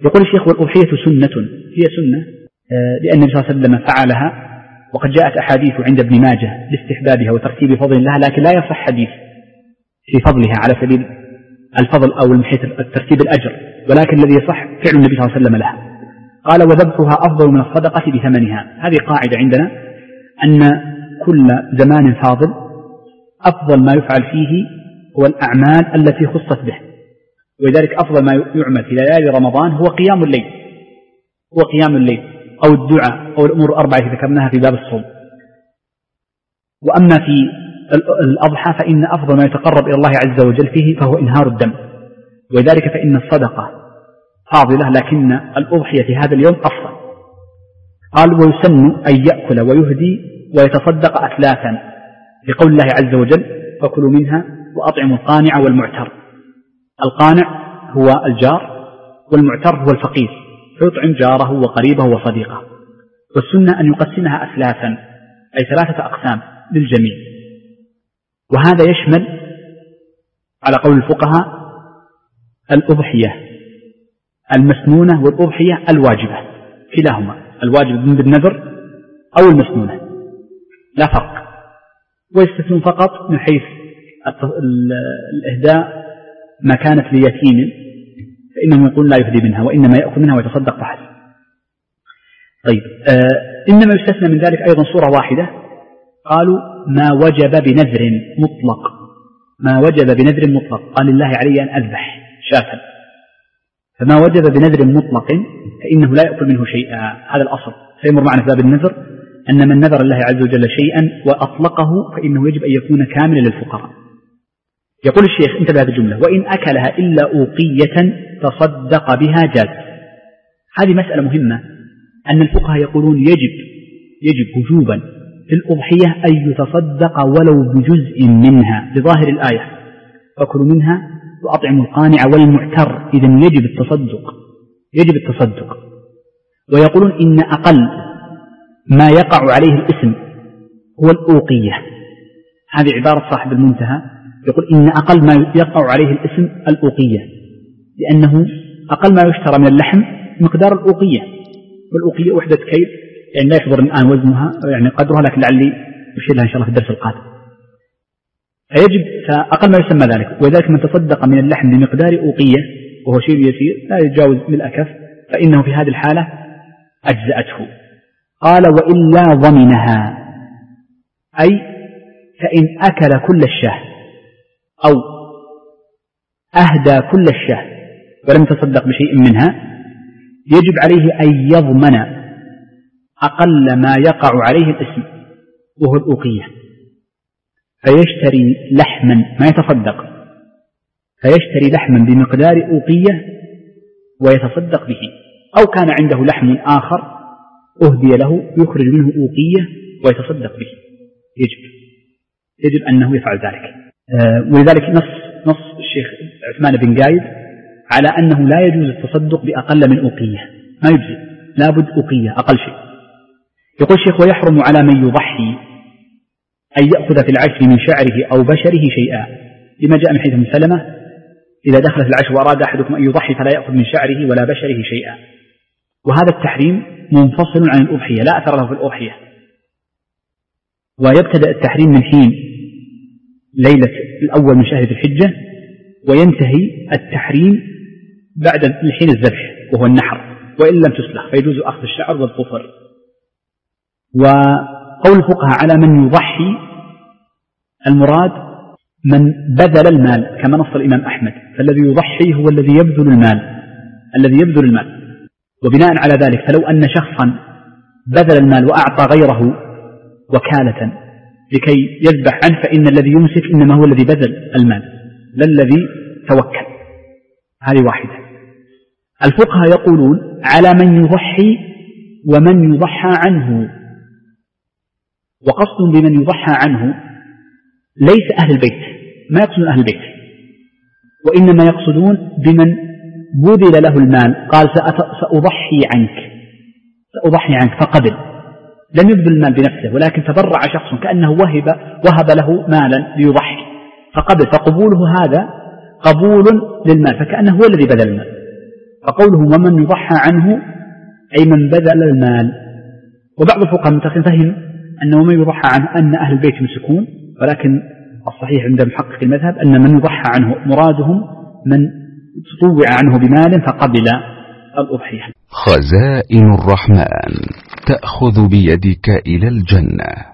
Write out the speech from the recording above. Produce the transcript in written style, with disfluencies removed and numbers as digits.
يقول الشيخ: والأضحية سنة، هي سنة لأن النبي صلى الله عليه وسلم فعلها، وقد جاءت أحاديث عند ابن ماجه لاستحبابها وترتيب فضل لها، لكن لا يصح حديث في فضلها على سبيل الفضل أو من حيث ترتيب الأجر، ولكن الذي يصح فعل النبي صلى الله عليه وسلم لها. قال: وذبحها أفضل من الصدقة بثمنها. هذه قاعدة عندنا أن كل زمان فاضل أفضل ما يفعل فيه هو الأعمال التي خصت به، ولذلك أفضل ما يعمل في ليالي رمضان هو قيام الليل أو الدعاء أو الأمور الأربعة التي ذكرناها في باب الصوم. وأما في الأضحى فإن أفضل ما يتقرب إلى الله عز وجل فيه فهو إنهار الدم، ولذلك فإن الصدقة فاضلة لكن الأضحية في هذا اليوم أفضل. قال: ويسن أن يأكل ويهدي ويتصدق أثلاثا، لقول الله عز وجل: فكلوا منها وأطعموا القانع والمعتر. القانع هو الجار، والمعتر هو الفقير، فيطعم جاره وقريبه وصديقه. والسنة أن يقسمها أثلاثا، أي 3 أقسام للجميع، وهذا يشمل على قول الفقهاء الأضحية المسنونة والأضحية الواجبة، كلاهما، الواجب بالنذر أو المسنونة لا فرق، ويستثنون فقط من حيث الإهداء ما كانت ليتيم فإنه يقول لا يهدي منها وإنما يأكل منها ويتصدق فحسب. طيب، إنما يستثنى من ذلك أيضا صورة واحدة، قالوا ما وجب بنذر مطلق، قال لله علي أن أذبح شاة، فما وجب بنذر مطلق فإنه لا يأكل منه شيئا. هذا الأصل سيمر معنا في باب النذر، أن من نذر الله عز وجل شيئا وأطلقه فإنه يجب أن يكون كاملا للفقراء. يقول الشيخ: انتبه هذه الجملة: وإن أكلها إلا أوقية تصدق بها جاز. هذه مسألة مهمة، أن الفقهاء يقولون يجب وجوبا في الأضحية أن يتصدق ولو بجزء منها لظاهر الآية: فكلوا منها وأطعموا القانع والمعتر. إذن يجب التصدق. ويقولون إن أقل ما يقع عليه الإثم هو الأوقية. هذه عبارة صاحب المنتهى، يقول إن أقل ما يقع عليه الإثم الأوقية، لأنه أقل ما يشترى من اللحم مقدار الأوقية، والأوقية وحدة كيل، يعني لا يحضر الآن وزنها يعني قدرها، لكن لعلي أشيرها إن شاء الله في الدرس القادم. فأقل ما يسمى ذلك، وذلك من تصدق من اللحم بمقدار أوقية وهو شيء يسير لا يتجاوز ملء كف فإنه في هذه الحالة أجزأته. قال: وإلا ضمنها، أي فإن أكل كل الشاه أو أهدى كل الشاه ولم يتصدق بشيء منها يجب عليه أن يضمن أقل ما يقع عليه الإثم وهو الأوقية، فيشتري لحما ما يتصدق، فيشتري لحما بمقدار أوقية ويتصدق به، أو كان عنده لحم آخر أهدي له يخرج منه أوقية ويتصدق به، يجب أنه يفعل ذلك. ولذلك نص الشيخ عثمان بن قايد على أنه لا يجوز التصدق بأقل من أوقية، ما يجزي، لابد أوقية أقل شيء. يقول الشيخ: ويحرم على من يضحي أن يأخذ في العشر من شعره أو بشره شيئا، لما جاء من حديث ابن سلمة: إذا دخل في العشر وأراد أحدكم أن يضحي فلا يأخذ من شعره ولا بشره شيئا. وهذا التحريم منفصل عن الأضحية، لا أثر له في الأضحية، ويبتدأ التحريم من حين ليلة الأول من شهر الحجة، وينتهي التحريم بعد الحين الذبح وهو النحر، وإن لم تسلخ فيجوز أخذ الشعر والظفر. وقول الفقهاء على من يضحي المراد من بذل المال كما نص الإمام أحمد، فالذي يضحي هو الذي يبذل المال. وبناء على ذلك فلو أن شخصا بذل المال وأعطى غيره وكالة لكي يذبح عنه فإن الذي يمسك إنما هو الذي بذل المال لا الذي توكل. هذه واحدة. الفقهاء يقولون على من يضحي ومن يضحى عنه، وقصد بمن يضحى عنه ليس أهل البيت، ما يقصدون أهل البيت، وإنما يقصدون بمن بذل له المال، قال سأضحي عنك فقبل، لم يبذل المال بنفسه ولكن تبرع شخص كأنه وهب له مالا ليضحي فقبل، فقبوله هذا قبول للمال فكأنه هو الذي بذل المال. فقوله ومن يضحى عنه أي من بذل المال. وبعض الفقهاء المتأخرين فهم أنه من يضحى عنه أن أهل البيت يمسكون، ولكن الصحيح عند محقق المذهب أن من يضحى عنه مرادهم من تطوع عنه بمال فقبل الأضحية. خزائن الرحمن تأخذ بيدك إلى الجنة.